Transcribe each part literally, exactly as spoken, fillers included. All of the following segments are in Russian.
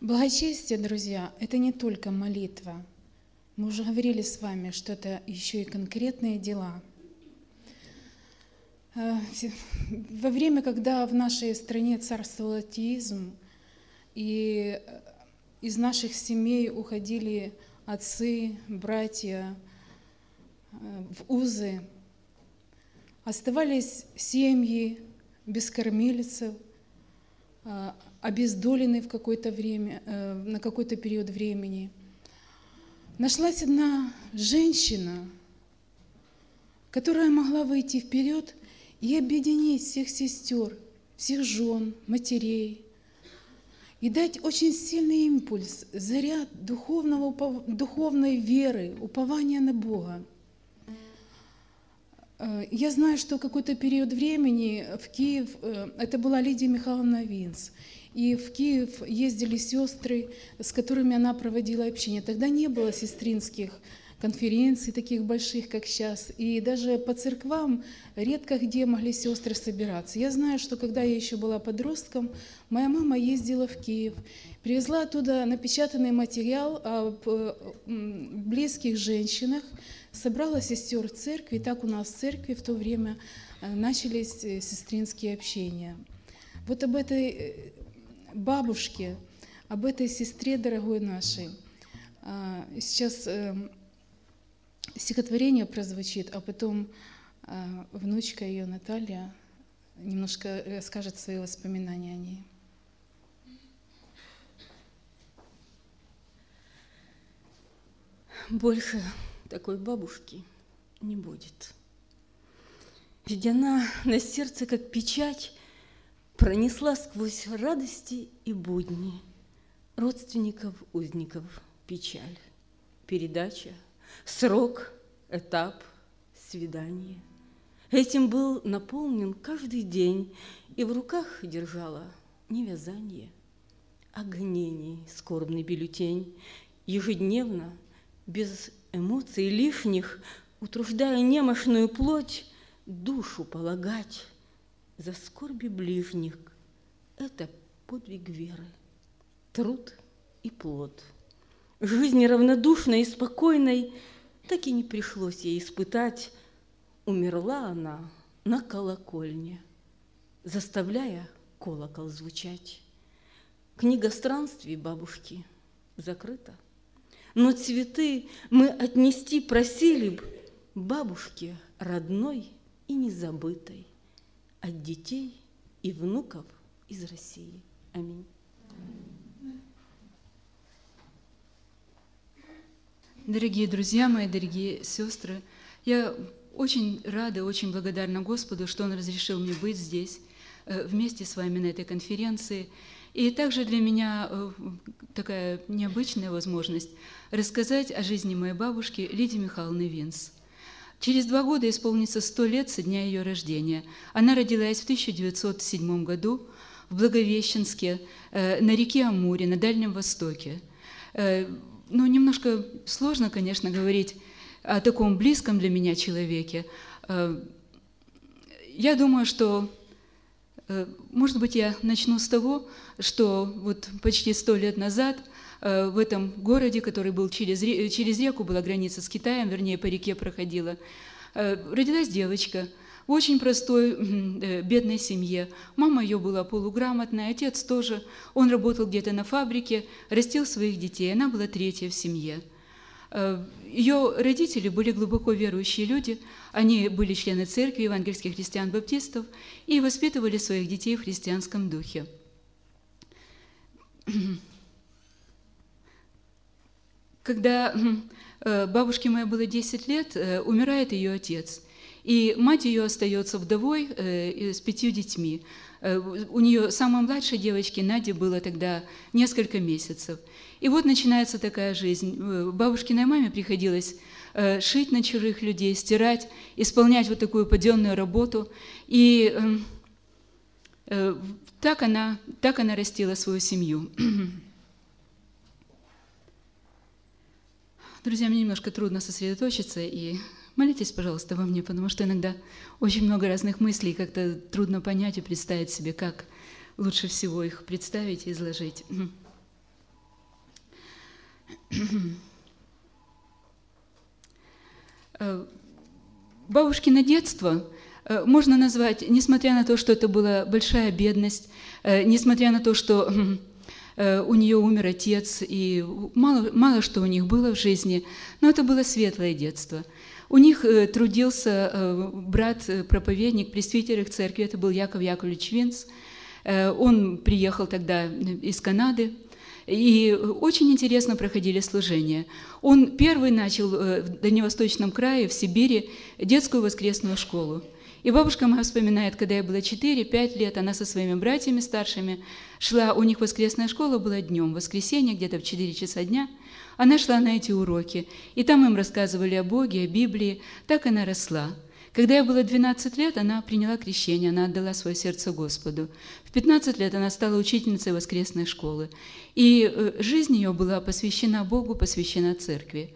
Благочестие, друзья, это не только молитва. Мы уже говорили с вами, что это еще и конкретные дела. Во время, когда в нашей стране царствовал атеизм, и из наших семей уходили отцы, братья в узы, оставались семьи без кормильцев, обездоленные в какое-то время, на какой-то период времени. Нашлась одна женщина, которая могла выйти вперед и объединить всех сестер, всех жен, матерей, и дать очень сильный импульс, заряд духовного, духовной веры, упования на Бога. Я знаю, что какой-то период времени в Киев, это была Лидия Михайловна Винц, и в Киев ездили сестры, с которыми она проводила общение. Тогда не было сестринских конференций таких больших, как сейчас, и даже по церквам редко где могли сестры собираться. Я знаю, что когда я еще была подростком, моя мама ездила в Киев, привезла оттуда напечатанный материал о близких женщинах, собрала сестер в церкви, и так у нас в церкви в то время начались сестринские общения. Вот об этой бабушке, об этой сестре дорогой нашей сейчас стихотворение прозвучит, а потом внучка ее Наталья немножко расскажет свои воспоминания о ней. Больше такой бабушки не будет. Ведь она на сердце, как печать, пронесла сквозь радости и будни родственников, узников печаль. Передача, срок, этап, свидание. Этим был наполнен каждый день, и в руках держала не вязание, а гонений скорбный бюллетень, ежедневно, без эмоций лишних, утруждая немощную плоть, душу полагать за скорби ближних. Это подвиг веры, труд и плод. Жизни равнодушной и спокойной так и не пришлось ей испытать. Умерла она на колокольне, заставляя колокол звучать. Книга странствий бабушки закрыта, но цветы мы отнести просили б бабушке родной и незабытой от детей и внуков из России. Аминь. Дорогие друзья мои, дорогие сестры, я очень рада, очень благодарна Господу, что Он разрешил мне быть здесь вместе с вами на этой конференции. И также для меня такая необычная возможность рассказать о жизни моей бабушки Лидии Михайловны Винц. Через два года исполнится сто лет со дня ее рождения. Она родилась в тысяча девятьсот седьмом году в Благовещенске, на реке Амуре, на Дальнем Востоке. Ну, немножко сложно, конечно, говорить о таком близком для меня человеке. Я думаю, что, может быть, я начну с того, что вот почти сто лет назад в этом городе, который был через, через реку, была граница с Китаем, вернее, по реке проходила, родилась девочка в очень простой, бедной семье. Мама ее была полуграмотная, отец тоже. Он работал где-то на фабрике, растил своих детей. Она была третья в семье. Ее родители были глубоко верующие люди. Они были члены церкви евангельских христиан-баптистов и воспитывали своих детей в христианском духе. Когда бабушке моей было десять лет, умирает ее отец. И мать ее остается вдовой с пятью детьми. У нее самой младшей девочке, Наде, было тогда несколько месяцев. И вот начинается такая жизнь. Бабушкиной маме приходилось шить на чужих людей, стирать, исполнять вот такую паденную работу. И так она, так она растила свою семью. Друзья, мне немножко трудно сосредоточиться, и молитесь, пожалуйста, во мне, потому что иногда очень много разных мыслей, как-то трудно понять и представить себе, как лучше всего их представить и изложить. Бабушкино детство можно назвать, несмотря на то, что это была большая бедность, несмотря на то, что у нее умер отец, и мало, мало что у них было в жизни, но это было светлое детство. У них трудился брат-проповедник, пресвитер их церкви, это был Яков Яковлевич Винц. Он приехал тогда из Канады, и очень интересно проходили служения. Он первый начал в Дальневосточном крае, в Сибири, детскую воскресную школу. И бабушка моя вспоминает, когда ей было четыре-пять лет, она со своими братьями старшими шла, у них воскресная школа была днем, в воскресенье, где-то в четыре часа дня. Она шла на эти уроки, и там им рассказывали о Боге, о Библии. Так она росла. Когда ей было двенадцать лет, она приняла крещение, она отдала свое сердце Господу. В пятнадцать лет она стала учительницей воскресной школы. И жизнь ее была посвящена Богу, посвящена церкви.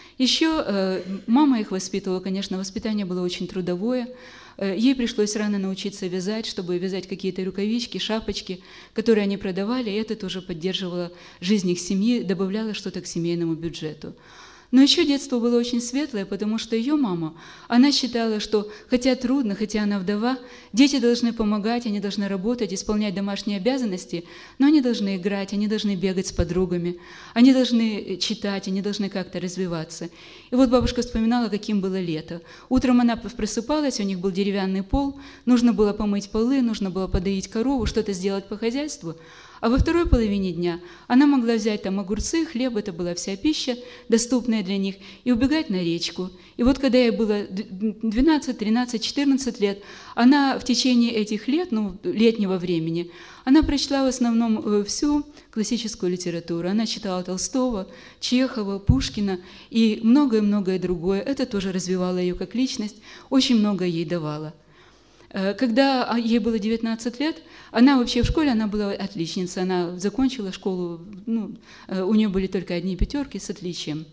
Еще мама их воспитывала, конечно, воспитание было очень трудовое. Ей пришлось рано научиться вязать, чтобы вязать какие-то рукавички, шапочки, которые они продавали, и это тоже поддерживало жизнь их семьи, добавляло что-то к семейному бюджету. Но еще детство было очень светлое, потому что ее мама, она считала, что хотя трудно, хотя она вдова, дети должны помогать, они должны работать, исполнять домашние обязанности, но они должны играть, они должны бегать с подругами, они должны читать, они должны как-то развиваться. И вот бабушка вспоминала, каким было лето. Утром она просыпалась, у них был деревянный пол, нужно было помыть полы, нужно было подоить корову, что-то сделать по хозяйству. А во второй половине дня она могла взять там огурцы, хлеб, это была вся пища, доступная для них, и убегать на речку. И вот когда ей было двенадцать, тринадцать, четырнадцать лет, она в течение этих лет, ну, летнего времени, она прочла в основном всю классическую литературу. Она читала Толстого, Чехова, Пушкина и многое-многое другое. Это тоже развивало ее как личность, очень многое ей давало. Когда ей было девятнадцать лет, она вообще в школе, она была отличницей, она закончила школу, ну, у нее были только одни пятерки с отличием.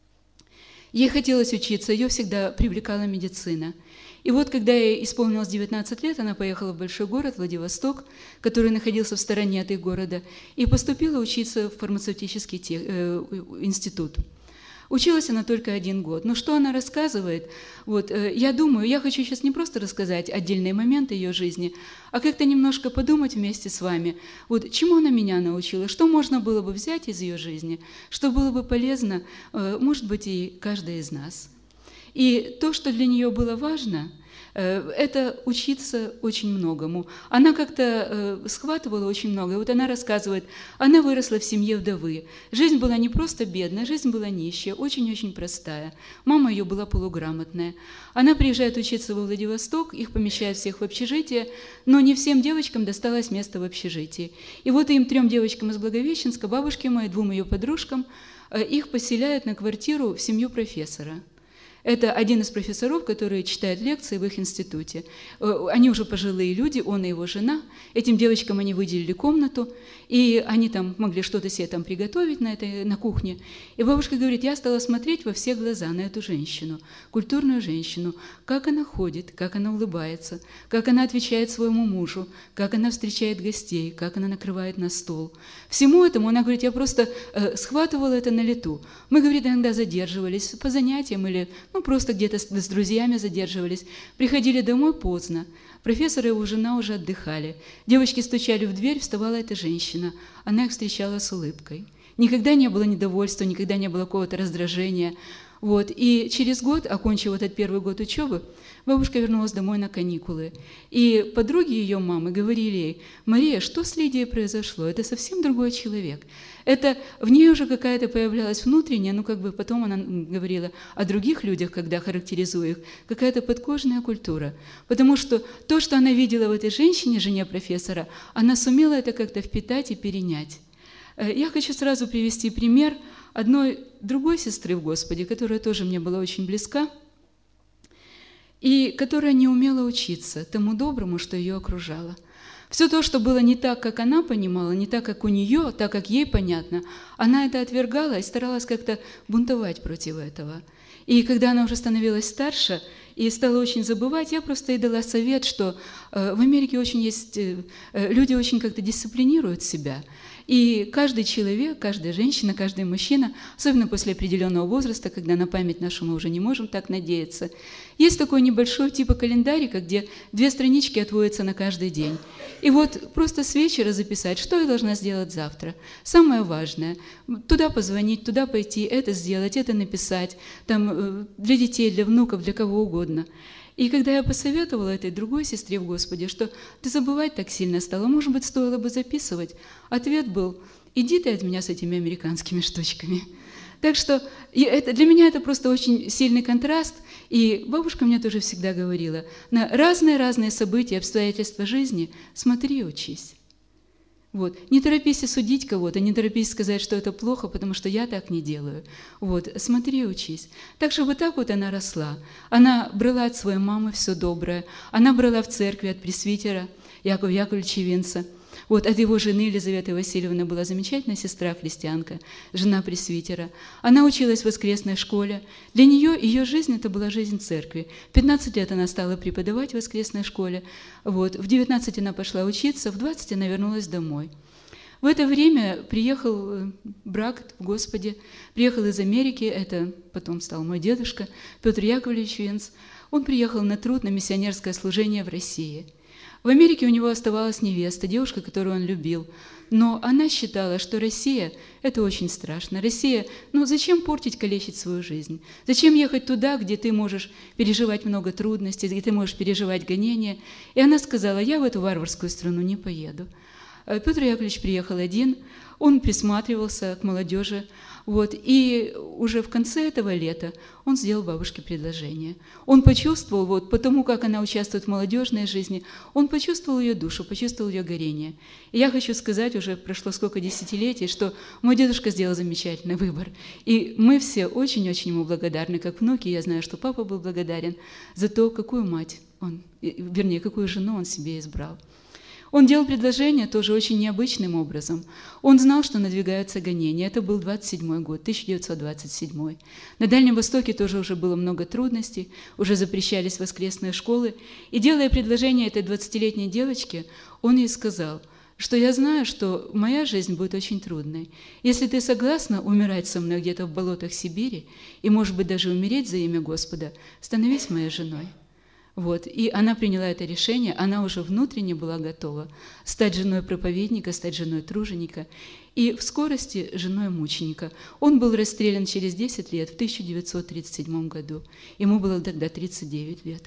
Ей хотелось учиться, ее всегда привлекала медицина. И вот, когда ей исполнилось девятнадцать лет, она поехала в большой город, Владивосток, который находился в стороне от их города, и поступила учиться в фармацевтический тех, э, институт. Училась она только один год. Но что она рассказывает? Вот, э, я думаю, я хочу сейчас не просто рассказать отдельные моменты ее жизни, а как-то немножко подумать вместе с вами, вот, чему она меня научила, что можно было бы взять из ее жизни, что было бы полезно, э, может быть, и каждой из нас. И то, что для нее было важно, это учиться очень многому. Она как-то схватывала очень много. И вот она рассказывает, она выросла в семье вдовы. Жизнь была не просто бедная, жизнь была нищая, очень-очень простая. Мама ее была полуграмотная. Она приезжает учиться во Владивосток, их помещают всех в общежитие, но не всем девочкам досталось место в общежитии. И вот им, трем девочкам из Благовещенска, бабушке моей, двум ее подружкам, их поселяют на квартиру в семью профессора. Это один из профессоров, который читает лекции в их институте. Они уже пожилые люди, он и его жена. Этим девочкам они выделили комнату, и они там могли что-то себе там приготовить на, этой, на кухне. И бабушка говорит, я стала смотреть во все глаза на эту женщину, культурную женщину, как она ходит, как она улыбается, как она отвечает своему мужу, как она встречает гостей, как она накрывает на стол. Всему этому, она говорит, я просто э, схватывала это на лету. Мы, говорит, иногда задерживались по занятиям или ну, просто где-то с, с друзьями задерживались. Приходили домой поздно. Профессор и его жена уже отдыхали. Девочки стучали в дверь, вставала эта женщина. Она их встречала с улыбкой. Никогда не было недовольства, никогда не было какого-то раздражения. Вот. И через год, окончив этот первый год учебы, бабушка вернулась домой на каникулы. И подруги ее мамы говорили ей, Мария, что с Лидией произошло? Это совсем другой человек. Это в ней уже какая-то появлялась внутренняя, ну как бы потом она говорила о других людях, когда характеризуя их, какая-то подкожная культура. Потому что то, что она видела в этой женщине, жене профессора, она сумела это как-то впитать и перенять. Я хочу сразу привести пример одной другой сестры в Господе, которая тоже мне была очень близка, и которая не умела учиться тому доброму, что ее окружало. Все то, что было не так, как она понимала, не так, как у нее, так, как ей понятно, она это отвергала и старалась как-то бунтовать против этого. И когда она уже становилась старше и стала очень забывать, я просто ей дала совет, что э, в Америке очень есть, э, люди очень как-то дисциплинируют себя. И каждый человек, каждая женщина, каждый мужчина, особенно после определенного возраста, когда на память нашу мы уже не можем так надеяться, есть такой небольшой типа календарика, где две странички отводятся на каждый день. И вот просто с вечера записать, что я должна сделать завтра. Самое важное. Туда позвонить, туда пойти, это сделать, это написать. Там, для детей, для внуков, для кого угодно. И когда я посоветовала этой другой сестре в Господе, что ты забывать так сильно стала, может быть, стоило бы записывать, ответ был: иди ты от меня с этими американскими штучками. Так что это, для меня это просто очень сильный контраст. И бабушка мне тоже всегда говорила: на разные-разные события, обстоятельства жизни смотри и учись. Вот. Не торопись судить кого-то, не торопись сказать, что это плохо, потому что я так не делаю. Вот. Смотри и учись. Так что вот так вот она росла. Она брала от своей мамы все доброе. Она брала в церкви от пресвитера Якова Яковлевича Винца. Вот от его жены Елизаветы Васильевны была замечательная сестра-христианка, жена пресвитера. Она училась в воскресной школе. Для нее ее жизнь – это была жизнь церкви. В пятнадцать лет она стала преподавать в воскресной школе. Вот. В девятнадцать она пошла учиться, в двадцать она вернулась домой. В это время приехал брак в Господе, приехал из Америки, это потом стал мой дедушка Петр Яковлевич Винц. Он приехал на труд, на миссионерское служение в России. В Америке у него оставалась невеста, девушка, которую он любил. Но она считала, что Россия – это очень страшно. Россия, ну зачем портить, калечить свою жизнь? Зачем ехать туда, где ты можешь переживать много трудностей, где ты можешь переживать гонения? И она сказала: я в эту варварскую страну не поеду. Петр Яковлевич приехал один, он присматривался к молодежи, вот, и уже в конце этого лета он сделал бабушке предложение. Он почувствовал, вот, потому как она участвует в молодежной жизни, он почувствовал ее душу, почувствовал ее горение. И я хочу сказать, уже прошло сколько десятилетий, что мой дедушка сделал замечательный выбор. И мы все очень-очень ему благодарны, как внуки. Я знаю, что папа был благодарен за то, какую мать он, вернее, какую жену он себе избрал. Он делал предложение тоже очень необычным образом. Он знал, что надвигаются гонения. Это был двадцать седьмой год, тысяча девятьсот двадцать седьмой. На Дальнем Востоке тоже уже было много трудностей, уже запрещались воскресные школы. И делая предложение этой двадцатилетней девочке, он ей сказал, что я знаю, что моя жизнь будет очень трудной. Если ты согласна умирать со мной где-то в болотах Сибири, и, может быть, даже умереть за имя Господа, становись моей женой. Вот. И она приняла это решение, она уже внутренне была готова стать женой проповедника, стать женой труженика и в скорости женой мученика. Он был расстрелян через десять лет, в тысяча девятьсот тридцать седьмом году. Ему было тогда тридцать девять лет.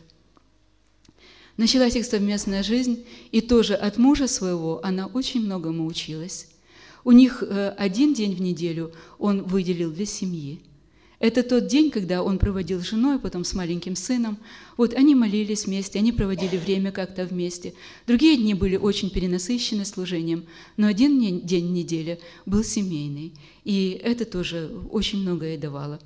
Началась их совместная жизнь, и тоже от мужа своего она очень многому училась. У них один день в неделю он выделил для семьи. Это тот день, когда он проводил с женой, потом с маленьким сыном. Вот они молились вместе, они проводили время как-то вместе. Другие дни были очень перенасыщены служением, но один день в неделе был семейный. И это тоже очень многое давало.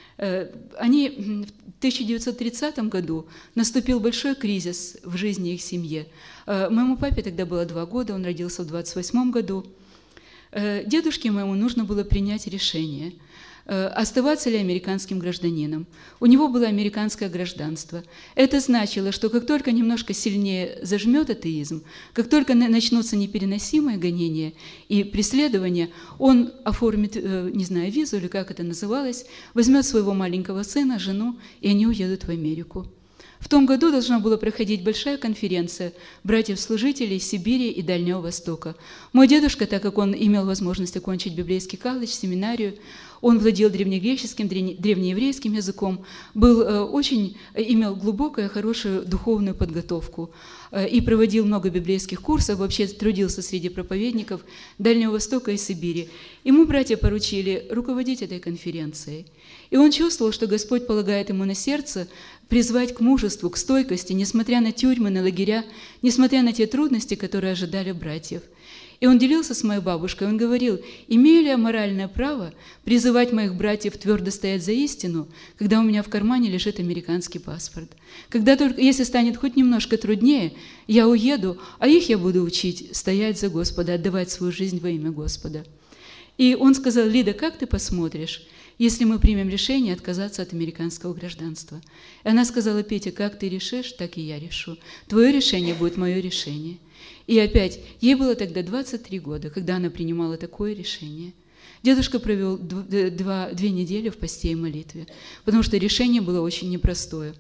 Они в тысяча девятьсот тридцатом году наступил большой кризис в жизни их семьи. Моему папе тогда было два года, он родился в двадцать восьмом году. Дедушке моему нужно было принять решение – оставаться ли американским гражданином. У него было американское гражданство. Это значило, что как только немножко сильнее зажмет атеизм, как только начнутся непереносимые гонения и преследования, он оформит, не знаю, визу или как это называлось, возьмет своего маленького сына, жену, и они уедут в Америку. В том году должна была проходить большая конференция братьев-служителей Сибири и Дальнего Востока. Мой дедушка, так как он имел возможность окончить библейский колледж, семинарию, он владел древнегреческим, древнееврейским языком, был очень, имел глубокую, хорошую духовную подготовку и проводил много библейских курсов, вообще трудился среди проповедников Дальнего Востока и Сибири. Ему братья поручили руководить этой конференцией. И он чувствовал, что Господь полагает ему на сердце призвать к мужеству, к стойкости, несмотря на тюрьмы, на лагеря, несмотря на те трудности, которые ожидали братьев. И он делился с моей бабушкой, он говорил: имею ли я моральное право призывать моих братьев твердо стоять за истину, когда у меня в кармане лежит американский паспорт? Когда только, если станет хоть немножко труднее, я уеду, а их я буду учить стоять за Господа, отдавать свою жизнь во имя Господа. И он сказал: Лида, как ты посмотришь, если мы примем решение отказаться от американского гражданства? И она сказала: Петя, как ты решишь, так и я решу. Твое решение будет мое решение. И опять, ей было тогда двадцать три года, когда она принимала такое решение. Дедушка провел два, две недели в посте и молитве, потому что решение было очень непростое.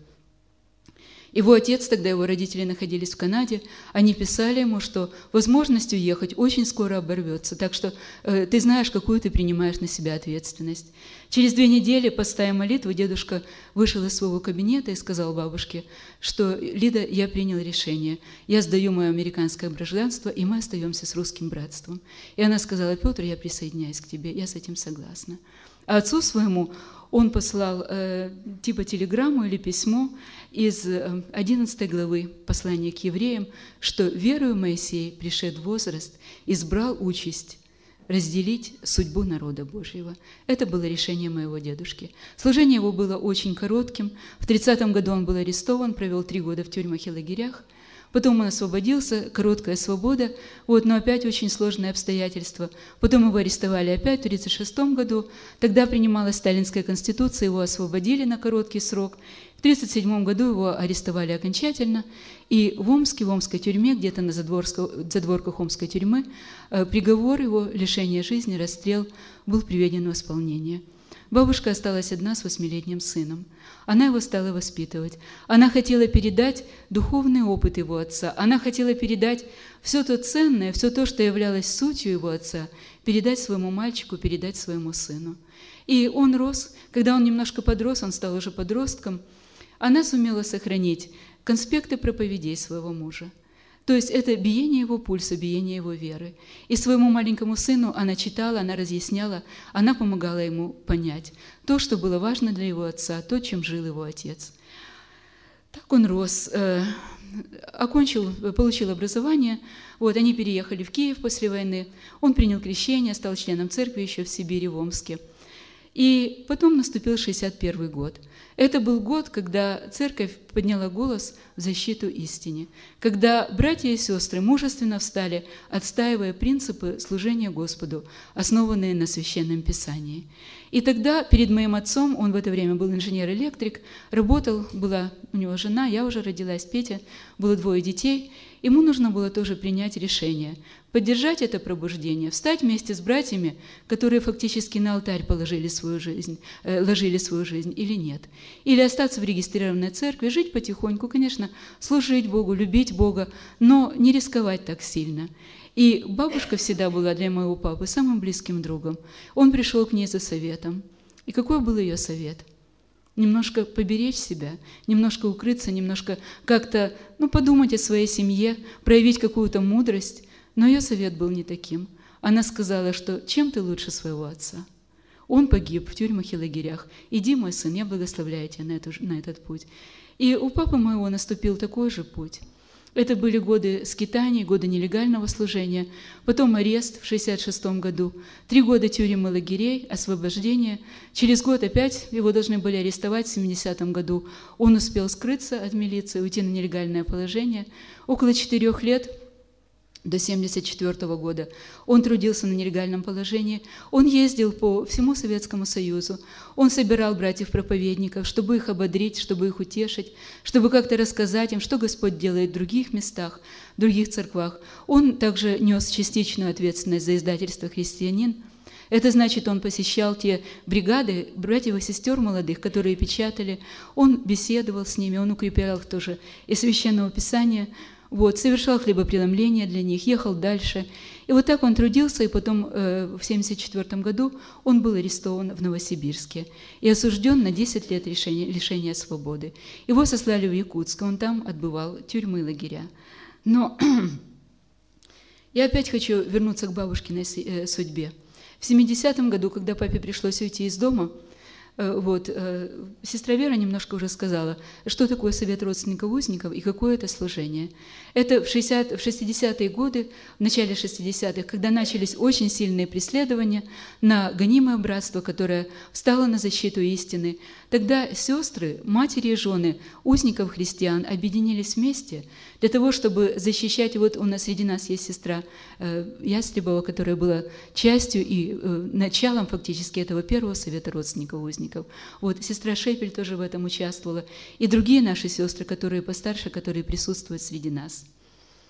Его отец, тогда его родители находились в Канаде, они писали ему, что возможность уехать очень скоро оборвется, так что э, ты знаешь, какую ты принимаешь на себя ответственность. Через две недели, поста и молитвы, дедушка вышел из своего кабинета и сказал бабушке, что «Лида, я принял решение, я сдаю мое американское гражданство, и мы остаемся с русским братством». И она сказала: «Петр, я присоединяюсь к тебе, я с этим согласна». А отцу своему он послал э, типа телеграмму или письмо из одиннадцатой главы послания к евреям, что верою Моисей, пришед в возраст, избрал участь разделить судьбу народа Божьего. Это было решение моего дедушки. Служение его было очень коротким. В тридцатом году он был арестован, провел три года в тюрьмах и лагерях. Потом он освободился, короткая свобода, вот, но опять очень сложные обстоятельства. Потом его арестовали опять в тридцать шестом году, тогда принималась Сталинская конституция, его освободили на короткий срок. В тридцать седьмом году его арестовали окончательно, и в Омске, в омской тюрьме, где-то на задворках омской тюрьмы, приговор его лишения жизни, расстрел, был приведен в исполнение. Бабушка осталась одна с восьмилетним сыном. Она его стала воспитывать. Она хотела передать духовный опыт его отца. Она хотела передать все то ценное, все то, что являлось сутью его отца, передать своему мальчику, передать своему сыну. И он рос. Когда он немножко подрос, он стал уже подростком, она сумела сохранить конспекты проповедей своего мужа. То есть это биение его пульса, биение его веры. И своему маленькому сыну она читала, она разъясняла, она помогала ему понять то, что было важно для его отца, то, чем жил его отец. Так он рос, э, окончил, получил образование. Вот, они переехали в Киев после войны. Он принял крещение, стал членом церкви еще в Сибири, в Омске. И потом наступил шестьдесят первый год. Это был год, когда церковь подняла голос в защиту истине, когда братья и сестры мужественно встали, отстаивая принципы служения Господу, основанные на Священном Писании. И тогда перед моим отцом, он в это время был инженер-электрик, работал, была у него жена, я уже родилась, Петя, было двое детей. Ему нужно было тоже принять решение, поддержать это пробуждение, встать вместе с братьями, которые фактически на алтарь положили свою жизнь, э, ложили свою жизнь, или нет. Или остаться в регистрированной церкви, жить потихоньку, конечно, служить Богу, любить Бога, но не рисковать так сильно. И бабушка всегда была для моего папы самым близким другом. Он пришел к ней за советом. И какой был ее совет? Немножко поберечь себя, немножко укрыться, немножко как-то, ну, подумать о своей семье, проявить какую-то мудрость. Но ее совет был не таким. Она сказала, что чем ты лучше своего отца? Он погиб в тюрьмах и лагерях. Иди, мой сын, я благословляю тебя на, эту, на этот путь. И у папы моего наступил такой же путь. Это были годы скитаний, годы нелегального служения, потом арест в шестьдесят шестом году, три года тюрьмы и лагерей, освобождение. Через год опять его должны были арестовать в семидесятом году. Он успел скрыться от милиции, уйти на нелегальное положение. Около четырех лет, до семьдесят четвёртого года, он трудился на нелегальном положении, он ездил по всему Советскому Союзу, он собирал братьев-проповедников, чтобы их ободрить, чтобы их утешить, чтобы как-то рассказать им, что Господь делает в других местах, в других церквах. Он также нес частичную ответственность за издательство «Христианин». Это значит, он посещал те бригады братьев и сестер молодых, которые печатали, он беседовал с ними, он укреплял их тоже из Священного Писания, вот, совершал хлебопреломление для них, ехал дальше. И вот так он трудился, и потом э, в семьдесят четвёртом году он был арестован в Новосибирске и осужден на десять лет лишения, лишения свободы. Его сослали в Якутск, он там отбывал тюрьмы и лагеря. Но я опять хочу вернуться к бабушкиной судьбе. В семидесятом году, когда папе пришлось уйти из дома, вот, сестра Вера немножко уже сказала, что такое совет родственников узников и какое это служение. Это в шестидесятые годы, в начале шестидесятых, когда начались очень сильные преследования на гонимое братство, которое встало на защиту истины. Тогда сестры, матери и жены узников христиан объединились вместе для того, чтобы защищать. Вот у нас среди нас есть сестра Ястребова, которая была частью и началом фактически этого первого совета родственников узников. Вот, сестра Шепель тоже в этом участвовала. И другие наши сестры, которые постарше, которые присутствуют среди нас.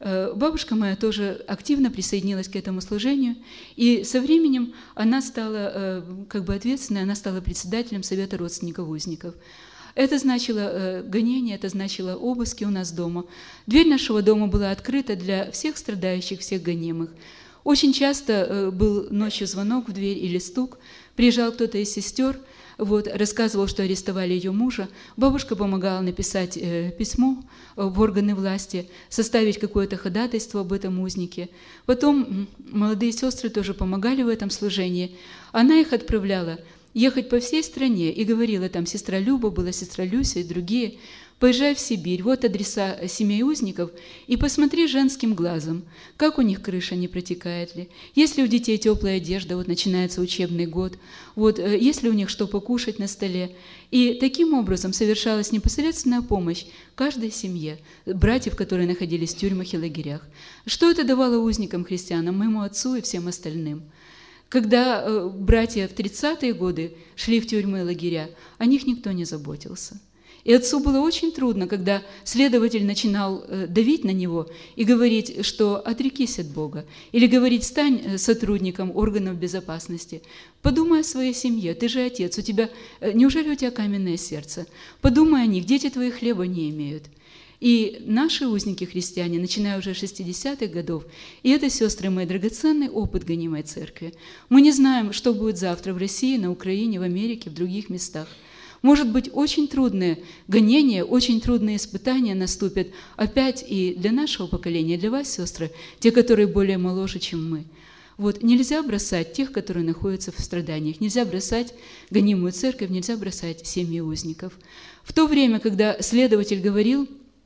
Бабушка моя тоже активно присоединилась к этому служению, и со временем она стала как бы ответственной, она стала председателем Совета родственников узников. Это значило гонение, это значило обыски у нас дома. Дверь нашего дома была открыта для всех страдающих, всех гонимых. Очень часто был ночью звонок в дверь или стук, приезжал кто-то из сестер, вот, рассказывал, что арестовали ее мужа. Бабушка помогала написать э, письмо в органы власти, составить какое-то ходатайство об этом узнике. Потом молодые сестры тоже помогали в этом служении. Она их отправляла ехать по всей стране и говорила, там сестра Люба была, сестра Люся и другие: поезжай в Сибирь, вот адреса семей узников, и посмотри женским глазом, как у них крыша, не протекает ли, есть ли у детей теплая одежда, вот начинается учебный год, вот, есть ли у них что покушать на столе. И таким образом совершалась непосредственная помощь каждой семье, братьев, которые находились в тюрьмах и лагерях. Что это давало узникам, христианам, моему отцу и всем остальным? Когда э, братья в тридцатые годы шли в тюрьмы и лагеря, о них никто не заботился. И отцу было очень трудно, когда следователь начинал э, давить на него и говорить, что отрекись от Бога, или говорить, стань сотрудником органов безопасности. Подумай о своей семье, ты же отец, у тебя, э, неужели у тебя каменное сердце? Подумай о них, дети твои хлеба не имеют. И наши узники-христиане, начиная уже с шестидесятых годов, и это, сестры мои, драгоценный опыт гонимой церкви. Мы не знаем, что будет завтра в России, на Украине, в Америке, в других местах. Может быть, очень трудные гонения, очень трудные испытания наступят опять и для нашего поколения, для вас, сестры, те, которые более моложе, чем мы. Вот, нельзя бросать тех, которые находятся в страданиях, нельзя бросать гонимую церковь, нельзя бросать семьи узников. В то время, когда следователь говорил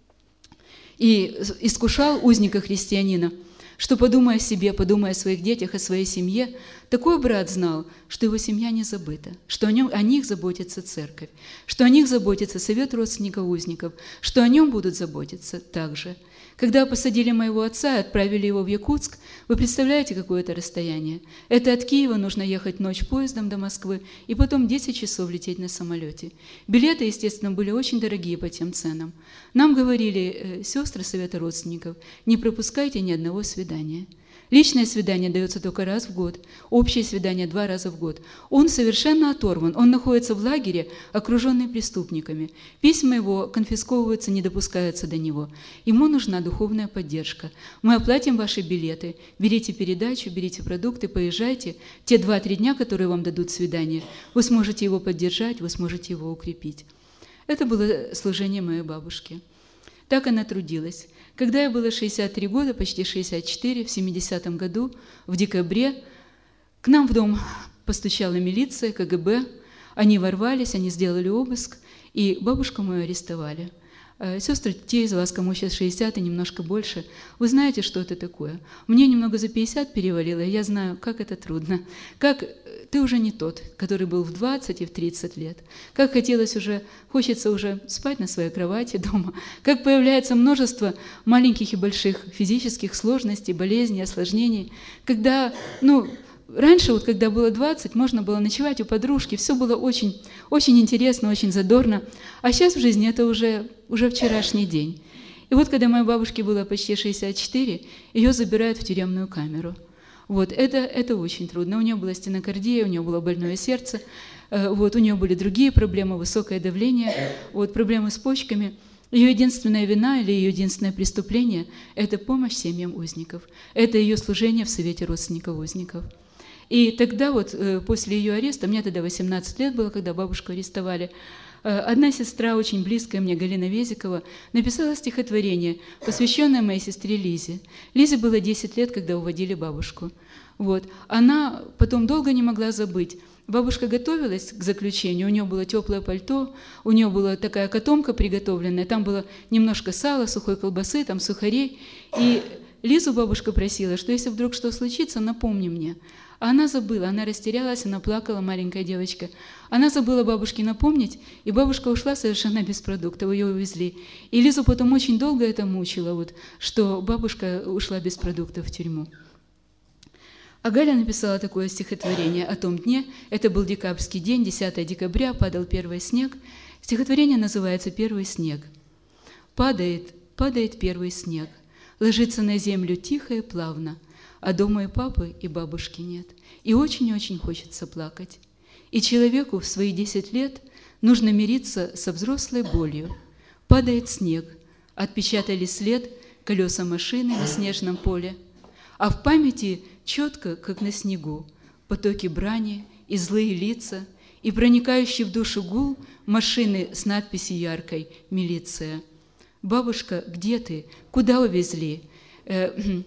и искушал узника-христианина, что подумай о себе, подумай о своих детях, о своей семье, такой брат знал, что его семья не забыта, что о, нем, о них заботится церковь, что о них заботится совет родственников узников, что о нем будут заботиться также. Когда посадили моего отца и отправили его в Якутск, вы представляете, какое это расстояние? Это от Киева нужно ехать ночь поездом до Москвы и потом десять часов лететь на самолете. Билеты, естественно, были очень дорогие по тем ценам. Нам говорили сестры совета родственников: не пропускайте ни одного свидания. Личное свидание дается только раз в год, общее свидание два раза в год. Он совершенно оторван, он находится в лагере, окруженный преступниками. Письма его конфисковываются, не допускаются до него. Ему нужна духовная поддержка. Мы оплатим ваши билеты, берите передачу, берите продукты, поезжайте. Те два-три дня, которые вам дадут свидание, вы сможете его поддержать, вы сможете его укрепить. Это было служение моей бабушки. Так она трудилась. Когда я было шестьдесят три года, почти шестьдесят четыре, в семидесятом году, в декабре, к нам в дом постучала милиция, ка гэ бэ. Они ворвались, они сделали обыск, и бабушку мою арестовали. Сестры, те из вас, кому сейчас шестьдесят и немножко больше, вы знаете, что это такое. Мне немного за пятьдесят перевалило, и я знаю, как это трудно. Как ты уже не тот, который был в двадцать и в тридцать лет. Как хотелось уже, хочется уже спать на своей кровати дома. Как появляется множество маленьких и больших физических сложностей, болезней, осложнений. Когда, ну, раньше, вот когда было двадцать, можно было ночевать у подружки, все было очень, очень интересно, очень задорно. А сейчас в жизни это уже, уже вчерашний день. И вот когда моей бабушке было почти шестьдесят четыре, ее забирают в тюремную камеру. Вот, это, это очень трудно. У нее была стенокардия, у нее было больное сердце, вот, у нее были другие проблемы, высокое давление, вот, проблемы с почками. Ее единственная вина или ее единственное преступление – это помощь семьям узников. Это ее служение в Совете родственников узников. И тогда вот, после ее ареста, мне тогда восемнадцать лет было, когда бабушку арестовали, одна сестра, очень близкая мне, Галина Везикова, написала стихотворение, посвященное моей сестре Лизе. Лизе было десять лет, когда уводили бабушку. Вот. Она потом долго не могла забыть. Бабушка готовилась к заключению, у нее было теплое пальто, у нее была такая котомка приготовленная, там было немножко сала, сухой колбасы, там сухарей. И Лизу бабушка просила, что если вдруг что случится, напомни мне. А она забыла, она растерялась, она плакала, маленькая девочка. Она забыла бабушке напомнить, и бабушка ушла совершенно без продуктов, ее увезли. И Лизу потом очень долго это мучило, вот, что бабушка ушла без продуктов в тюрьму. А Галя написала такое стихотворение о том дне. Это был декабрьский день, десятое декабря, падал первый снег. Стихотворение называется «Первый снег». Падает, падает первый снег. ложится на землю тихо и плавно, а дома и папы, и бабушки нет. И очень-очень хочется плакать. И человеку в свои десять лет нужно мириться со взрослой болью. Падает снег, отпечатали след колеса машины на снежном поле, а в памяти четко, как на снегу, потоки брани и злые лица, и проникающий в душу гул машины с надписью яркой «Милиция». «Бабушка, где ты? Куда увезли? Э,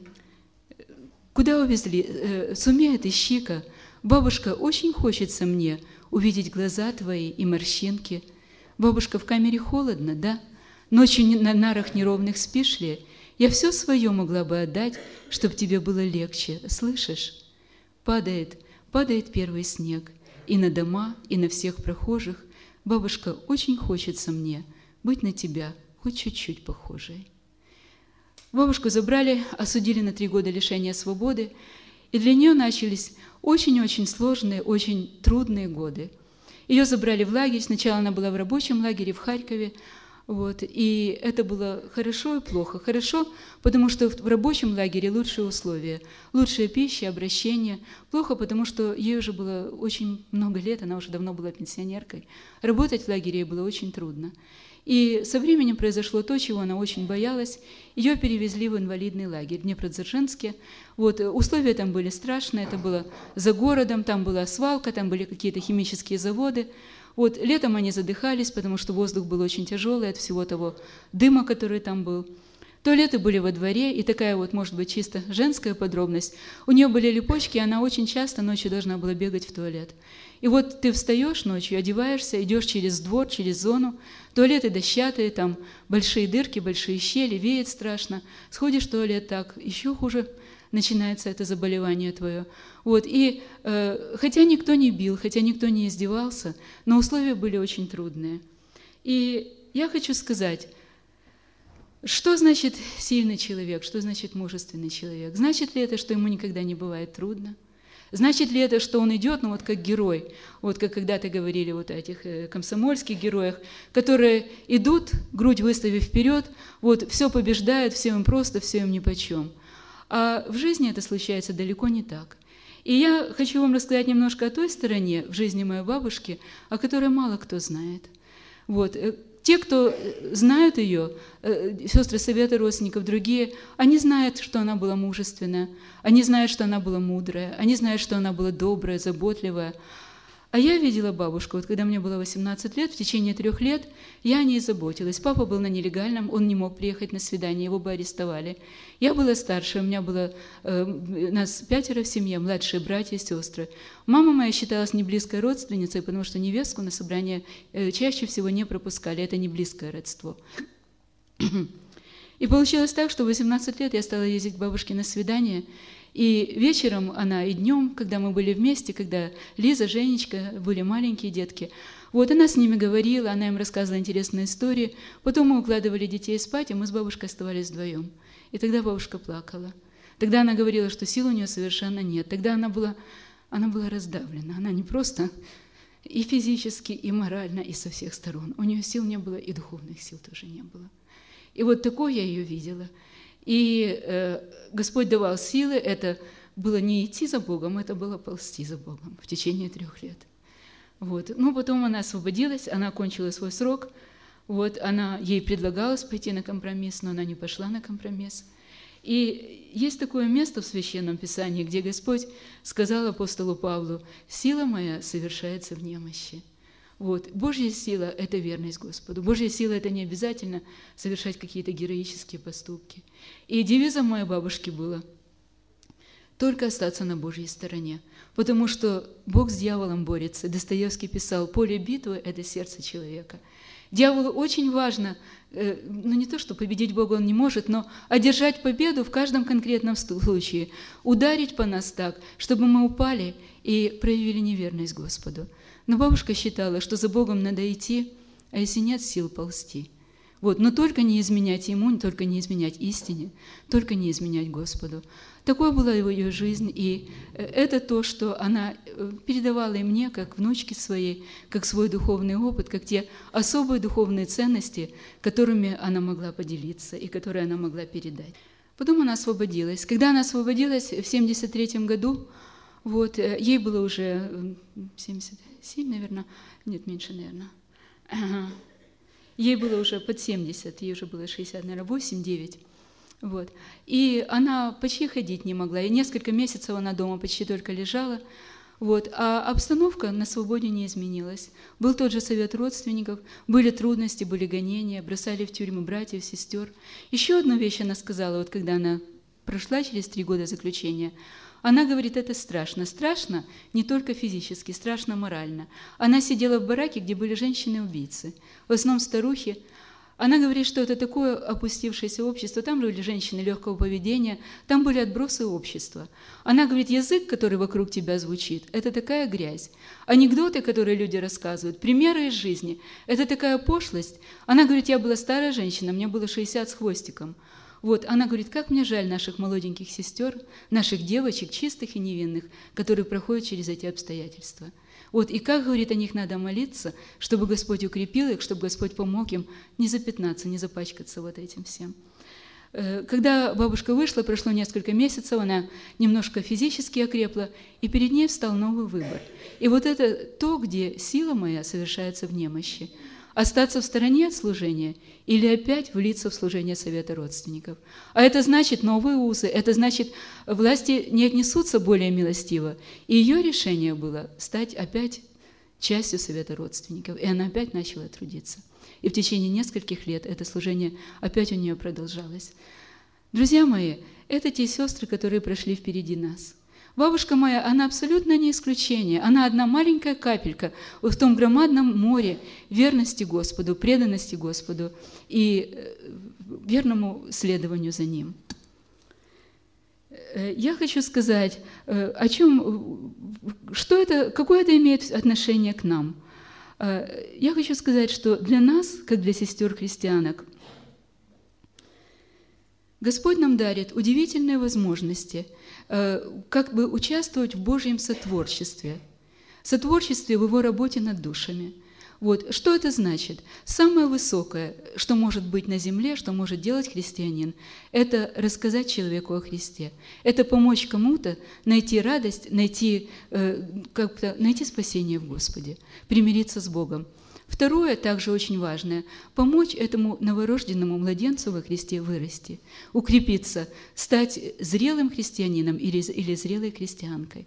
куда увезли? Э, сумей отыщи-ка. Бабушка, очень хочется мне увидеть глаза твои и морщинки. Бабушка, в камере холодно, да? Ночью на нарах неровных спишь ли? Я все свое могла бы отдать, чтоб тебе было легче, слышишь? Падает, падает первый снег, и на дома, и на всех прохожих. Бабушка, очень хочется мне быть на тебя хоть чуть-чуть похожей». Бабушку забрали, осудили на три года лишения свободы, и для нее начались очень-очень сложные, очень трудные годы. Ее забрали в лагерь, сначала она была в рабочем лагере в Харькове, вот, и это было хорошо и плохо. Хорошо, потому что в рабочем лагере лучшие условия, лучшая пища, обращение. Плохо, потому что ей уже было очень много лет, она уже давно была пенсионеркой. Работать в лагере ей было очень трудно. И со временем произошло то, чего она очень боялась. Ее перевезли в инвалидный лагерь в Днепродзержинске. Вот, условия там были страшные, это было за городом, там была свалка, там были какие-то химические заводы. Вот, летом они задыхались, потому что воздух был очень тяжелый от всего того дыма, который там был. Туалеты были во дворе, и такая вот, может быть, чисто женская подробность. У нее были почки, и она очень часто ночью должна была бегать в туалет. И вот ты встаешь ночью, одеваешься, идешь через двор, через зону, туалеты дощатые, там большие дырки, большие щели, веет страшно. Сходишь в туалет так, еще хуже начинается это заболевание твое. Вот, и э, хотя никто не бил, хотя никто не издевался, но условия были очень трудные. И я хочу сказать, что значит сильный человек, что значит мужественный человек? Значит ли это, что ему никогда не бывает трудно? Значит ли это, что он идет, ну вот как герой, вот как когда-то говорили вот о этих комсомольских героях, которые идут, грудь выставив вперед, вот все побеждают, все им просто, все им нипочем. А в жизни это случается далеко не так. И я хочу вам рассказать немножко о той стороне в жизни моей бабушки, о которой мало кто знает. Вот. Те, кто знают ее, сестры Совета родственников, другие, они знают, что она была мужественная, они знают, что она была мудрая, они знают, что она была добрая, заботливая. А я видела бабушку, вот когда мне было восемнадцать лет, в течение трех лет я о ней заботилась. Папа был на нелегальном, он не мог приехать на свидание, его бы арестовали. Я была старше, у меня было, э, нас пятеро в семье, младшие братья и сестры. Мама моя считалась не близкой родственницей, потому что невестку на собрание э, чаще всего не пропускали, это не близкое родство. И получилось так, что в восемнадцать лет я стала ездить к бабушке на свидание, и вечером она, и днем, когда мы были вместе, когда Лиза, Женечка были маленькие детки, вот она с ними говорила, она им рассказывала интересные истории, потом мы укладывали детей спать, и мы с бабушкой оставались вдвоем. И тогда бабушка плакала. Тогда она говорила, что сил у нее совершенно нет. Тогда она была, она была раздавлена. Она не просто и физически, и морально, и со всех сторон. У нее сил не было, и духовных сил тоже не было. И вот такой я ее видела. И э, Господь давал силы, это было не идти за Богом, это было ползти за Богом в течение трех лет. Вот. Ну, потом она освободилась, она окончила свой срок, вот, она, ей предлагалось пойти на компромисс, но она не пошла на компромисс. И есть такое место в Священном Писании, где Господь сказал апостолу Павлу: «Сила моя совершается в немощи». Вот. Божья сила – это верность Господу. Божья сила – это не обязательно совершать какие-то героические поступки. И девизом моей бабушки было только остаться на Божьей стороне, потому что Бог с дьяволом борется. Достоевский писал: «Поле битвы – это сердце человека». Дьяволу очень важно, ну не то, что победить Бога он не может, но одержать победу в каждом конкретном случае, ударить по нас так, чтобы мы упали и проявили неверность Господу. Но бабушка считала, что за Богом надо идти, а если нет сил, ползти. Вот. Но только не изменять Ему, только не изменять истине, только не изменять Господу. Такой была его ее жизнь, и это то, что она передавала и мне, как внучке своей, как свой духовный опыт, как те особые духовные ценности, которыми она могла поделиться и которые она могла передать. Потом она освободилась. Когда она освободилась в семьдесят третьем году, вот, ей было уже семьдесят семь, наверное, нет, меньше, наверное. Ага. Ей было уже под семьдесят, ей уже было шестьдесят, наверное, восемь-девять. Вот. И она почти ходить не могла. И несколько месяцев она дома почти только лежала. Вот. А обстановка на свободе не изменилась. Был тот же совет родственников, были трудности, были гонения, бросали в тюрьму братьев, сестер. Еще одну вещь она сказала, вот когда она прошла через три года заключения. Она говорит, это страшно. Страшно не только физически, страшно морально. Она сидела в бараке, где были женщины-убийцы, в основном старухи. Она говорит, что это такое опустившееся общество, там были женщины легкого поведения, там были отбросы общества. Она говорит, язык, который вокруг тебя звучит, это такая грязь. Анекдоты, которые люди рассказывают, примеры из жизни, это такая пошлость. Она говорит, я была старая женщина, мне было шестьдесят с хвостиком. Вот, она говорит, как мне жаль наших молоденьких сестер, наших девочек, чистых и невинных, которые проходят через эти обстоятельства. Вот, и как, говорит, о них надо молиться, чтобы Господь укрепил их, чтобы Господь помог им не запятнаться, не запачкаться вот этим всем. Когда бабушка вышла, прошло несколько месяцев, она немножко физически окрепла, и перед ней встал новый выбор. И вот это то, где сила моя совершается в немощи. Остаться в стороне от служения или опять влиться в служение совета родственников. А это значит новые узы, это значит, власти не отнесутся более милостиво. И ее решение было стать опять частью совета родственников. И она опять начала трудиться. И в течение нескольких лет это служение опять у нее продолжалось. Друзья мои, это те сестры, которые прошли впереди нас. Бабушка моя, она абсолютно не исключение. Она одна маленькая капелька в том громадном море верности Господу, преданности Господу и верному следованию за Ним. Я хочу сказать, о чем, что это, какое это имеет отношение к нам. Я хочу сказать, что для нас, как для сестер-христианок, Господь нам дарит удивительные возможности как бы участвовать в Божьем сотворчестве, сотворчестве в Его работе над душами. Вот. Что это значит? Самое высокое, что может быть на земле, что может делать христианин, это рассказать человеку о Христе. Это помочь кому-то найти радость, найти, как-то, найти спасение в Господе, примириться с Богом. Второе, также очень важное, помочь этому новорожденному младенцу во Христе вырасти, укрепиться, стать зрелым христианином или, или зрелой христианкой.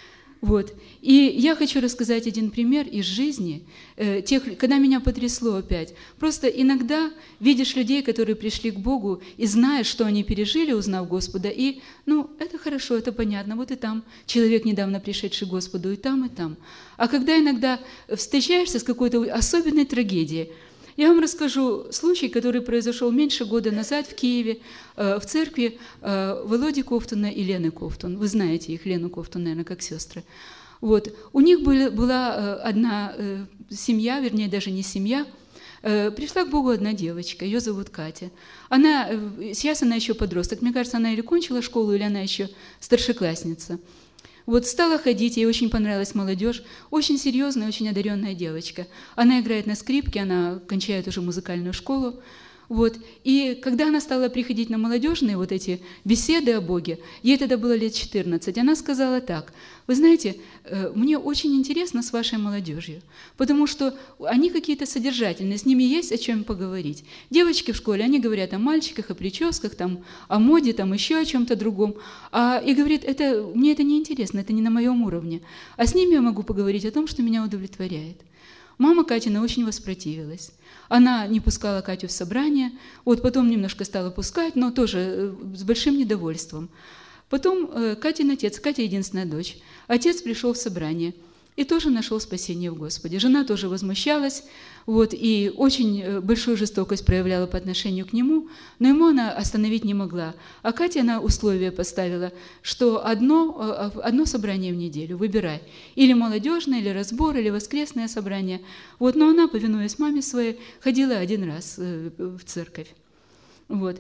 Вот. И я хочу рассказать один пример из жизни, э, тех, когда меня потрясло опять. Просто иногда видишь людей, которые пришли к Богу, и знаешь, что они пережили, узнав Господа, и, ну, это хорошо, это понятно, вот и там человек, недавно пришедший к Господу, и там, и там. А когда иногда встречаешься с какой-то особенной трагедией, я вам расскажу случай, который произошел меньше года назад в Киеве, в церкви Володи Ковтуна и Лены Ковтун. Вы знаете их, Лену Ковтун, наверное, как сестры. Вот. У них была одна семья, вернее, даже не семья. Пришла к Богу одна девочка, ее зовут Катя. Она, сейчас она еще подросток, мне кажется, она или кончила школу, или она еще старшеклассница. Вот стала ходить, ей очень понравилась молодежь, очень серьезная, очень одаренная девочка. Она играет на скрипке, она кончает уже музыкальную школу. Вот. И когда она стала приходить на молодежные вот эти беседы о Боге, ей тогда было лет четырнадцать, она сказала так: вы знаете, мне очень интересно с вашей молодежью, потому что они какие-то содержательные, с ними есть о чем поговорить. Девочки в школе, они говорят о мальчиках, о прическах, там, о моде, там, еще о чем-то другом. А, и говорит, это, мне это не интересно, это не на моем уровне. А с ними я могу поговорить о том, что меня удовлетворяет. Мама Катина очень воспротивилась. Она не пускала Катю в собрание, вот потом немножко стала пускать, но тоже с большим недовольством. Потом Катин отец, Катя единственная дочь, отец пришел в собрание и тоже нашел спасение в Господе. Жена тоже возмущалась, вот, и очень большую жестокость проявляла по отношению к нему, но ему она остановить не могла. А Катя, она условие поставила, что одно, одно собрание в неделю, выбирай, или молодежное, или разбор, или воскресное собрание. Вот, но она, повинуясь маме своей, ходила один раз в церковь. Вот.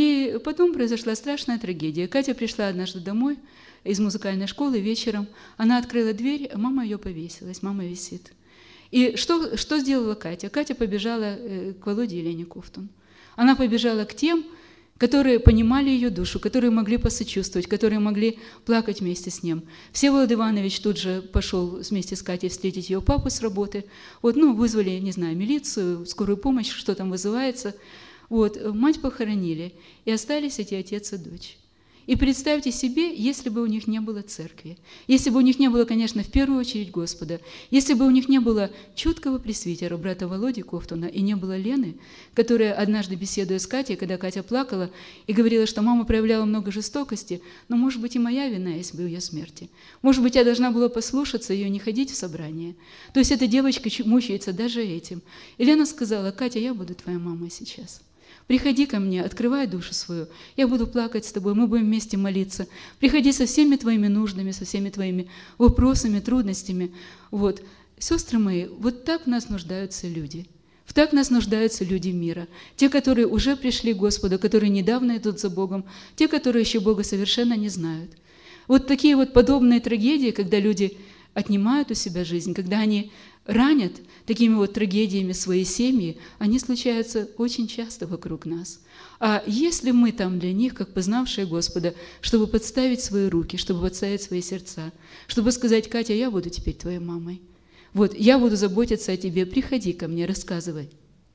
И потом произошла страшная трагедия. Катя пришла однажды домой из музыкальной школы вечером. Она открыла дверь, а мама ее повесилась, мама висит. И что, что сделала Катя? Катя побежала к Володе и Лене Ковтун. Она побежала к тем, которые понимали ее душу, которые могли посочувствовать, которые могли плакать вместе с ним. Всеволод Иванович тут же пошел вместе с Катей встретить ее папу с работы. Вот, ну, вызвали, не знаю, милицию, скорую помощь, что там вызывается. Вот, мать похоронили, и остались эти отец и дочь. И представьте себе, если бы у них не было церкви, если бы у них не было, конечно, в первую очередь Господа, если бы у них не было чуткого пресвитера, брата Володи Ковтуна, и не было Лены, которая однажды, беседуя с Катей, когда Катя плакала и говорила, что мама проявляла много жестокости, но, может быть, и моя вина, если бы ее смерти. Может быть, я должна была послушаться ее, не ходить в собрание. То есть эта девочка мучается даже этим. И Лена сказала: «Катя, я буду твоя мама сейчас. Приходи ко мне, открывай душу свою, я буду плакать с тобой, мы будем вместе молиться. Приходи со всеми твоими нуждами, со всеми твоими вопросами, трудностями». Вот. Сестры мои, вот так в нас нуждаются люди. В так в нас нуждаются люди мира. Те, которые уже пришли к Господу, которые недавно идут за Богом, те, которые еще Бога совершенно не знают. Вот такие вот подобные трагедии, когда люди отнимают у себя жизнь, когда они ранят такими вот трагедиями свои семьи, они случаются очень часто вокруг нас. А если мы там для них, как познавшие Господа, чтобы подставить свои руки, чтобы подставить свои сердца, чтобы сказать: «Катя, я буду теперь твоей мамой. Вот, я буду заботиться о тебе, приходи ко мне, рассказывай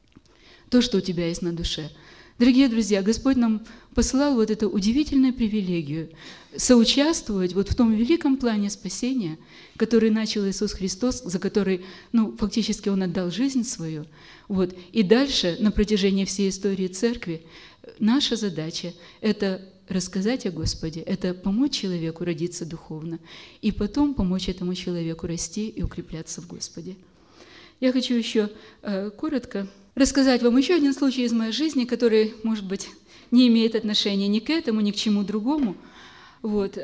то, что у тебя есть на душе». Дорогие друзья, Господь нам посылал вот эту удивительную привилегию соучаствовать вот в том великом плане спасения, который начал Иисус Христос, за который, ну, фактически Он отдал жизнь свою. Вот. И дальше, на протяжении всей истории Церкви, наша задача – это рассказать о Господе, это помочь человеку родиться духовно, и потом помочь этому человеку расти и укрепляться в Господе. Я хочу еще э, коротко рассказать вам еще один случай из моей жизни, который, может быть, не имеет отношения ни к этому, ни к чему другому. Вот.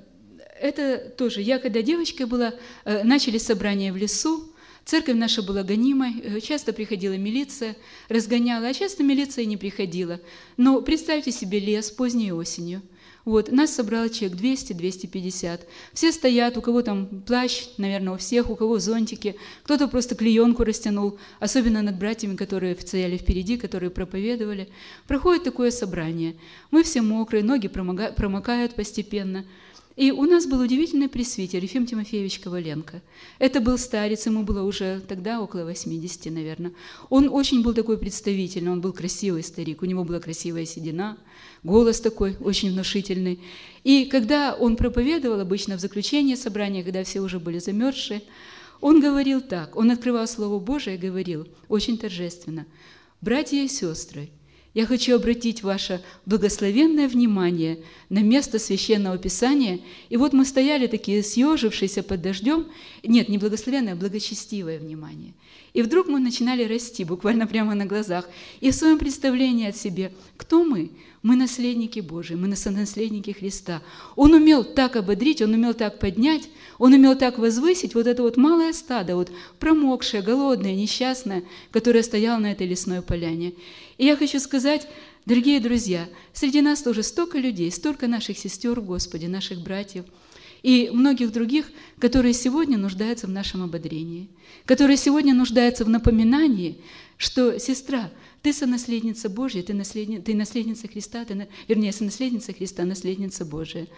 Это тоже, я когда девочкой была, начали собрания в лесу, церковь наша была гонимой, часто приходила милиция, разгоняла, а часто милиция не приходила. Но представьте себе лес поздней осенью. Вот, нас собрало человек двести — двести пятьдесят. Все стоят, у кого там плащ, наверное, у всех, у кого зонтики, кто-то просто клеенку растянул, особенно над братьями, которые стояли впереди, которые проповедовали. Проходит такое собрание. Мы все мокрые, ноги промокают постепенно. И у нас был удивительный пресвитер Ефим Тимофеевич Коваленко. Это был старец, ему было уже тогда около восьмидесяти, наверное. Он очень был такой представительный, он был красивый старик, у него была красивая седина, голос такой очень внушительный. И когда он проповедовал, обычно в заключении собрания, когда все уже были замерзшие, он говорил так, он открывал Слово Божие и говорил очень торжественно: «Братья и сестры, я хочу обратить ваше благословенное внимание на место Священного Писания». И вот мы стояли такие, съежившиеся под дождем. Нет, не благословенное, а благочестивое внимание. И вдруг мы начинали расти, буквально прямо на глазах. И в своем представлении о себе, кто мы? Мы наследники Божии, мы наследники Христа. Он умел так ободрить, он умел так поднять, он умел так возвысить вот это вот малое стадо, вот промокшее, голодное, несчастное, которое стояло на этой лесной поляне. И я хочу сказать, дорогие друзья, среди нас тоже столько людей, столько наших сестер в Господе, наших братьев и многих других, которые сегодня нуждаются в нашем ободрении, которые сегодня нуждаются в напоминании, что, сестра, ты сонаследница Божья, ты, наследни, ты наследница Христа, ты, вернее, сонаследница Христа, наследница Божия.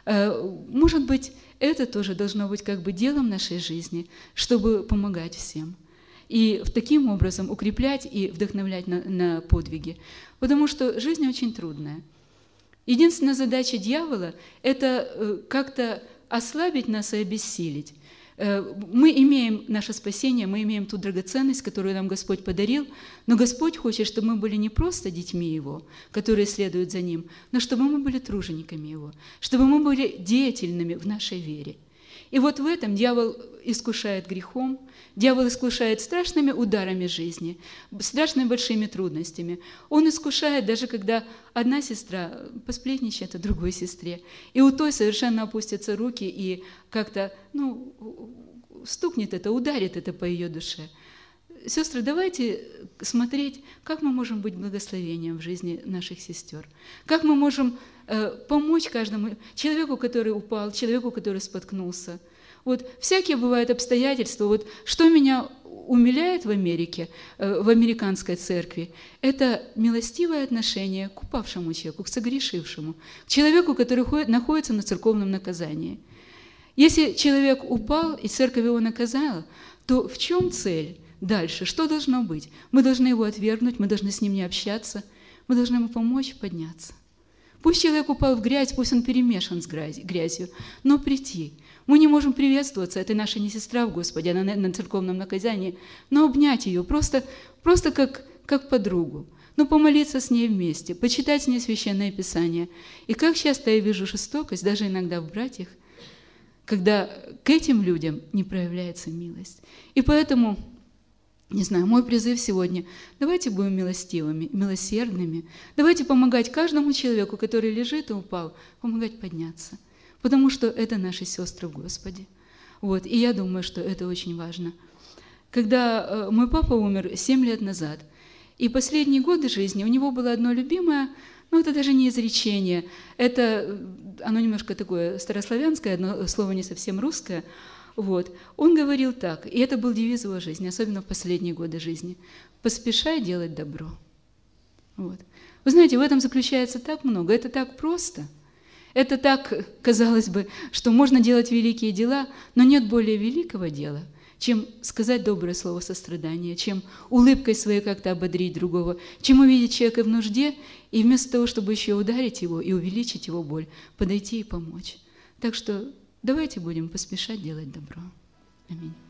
Может быть, это тоже должно быть как бы делом нашей жизни, чтобы помогать всем. И таким образом укреплять и вдохновлять на, на подвиги. Потому что жизнь очень трудная. Единственная задача дьявола – это как-то ослабить нас и обессилить. Мы имеем наше спасение, мы имеем ту драгоценность, которую нам Господь подарил, но Господь хочет, чтобы мы были не просто детьми Его, которые следуют за Ним, но чтобы мы были тружениками Его, чтобы мы были деятельными в нашей вере. И вот в этом дьявол искушает грехом, дьявол искушает страшными ударами жизни, страшными большими трудностями. Он искушает даже когда одна сестра посплетничает о другой сестре, и у той совершенно опустятся руки, и как-то, ну, стукнет это, ударит это по ее душе. Сестры, давайте смотреть, как мы можем быть благословением в жизни наших сестер, как мы можем э, помочь каждому человеку, который упал, человеку, который споткнулся. Вот всякие бывают обстоятельства. Вот что меня умиляет в Америке, в американской церкви, это милостивое отношение к упавшему человеку, к согрешившему, к человеку, который находится на церковном наказании. Если человек упал, и церковь его наказала, то в чем цель дальше? Что должно быть? Мы должны его отвергнуть, мы должны с ним не общаться, мы должны ему помочь подняться. Пусть человек упал в грязь, пусть он перемешан с грязью, но прийти. Мы не можем приветствоваться, это наша не сестра в Господе, она на церковном наказании, но обнять ее просто, просто как, как подругу, но помолиться с ней вместе, почитать с ней Священное Писание. И как часто я вижу жестокость, даже иногда в братьях, когда к этим людям не проявляется милость. И поэтому, не знаю, мой призыв сегодня: давайте будем милостивыми, милосердными, давайте помогать каждому человеку, который лежит и упал, помогать подняться, потому что это наши сестры в Господе. Вот. И я думаю, что это очень важно. Когда мой папа умер семь лет назад, и последние годы жизни у него было одно любимое, ну, это даже не изречение, это, оно немножко такое старославянское, одно слово не совсем русское. Вот. Он говорил так, и это был девиз его жизни, особенно в последние годы жизни: «Поспешай делать добро». Вот. Вы знаете, в этом заключается так много, это так просто. Это так, казалось бы, что можно делать великие дела, но нет более великого дела, чем сказать доброе слово сострадания, чем улыбкой своей как-то ободрить другого, чем увидеть человека в нужде, и вместо того, чтобы еще ударить его и увеличить его боль, подойти и помочь. Так что давайте будем поспешать делать добро. Аминь.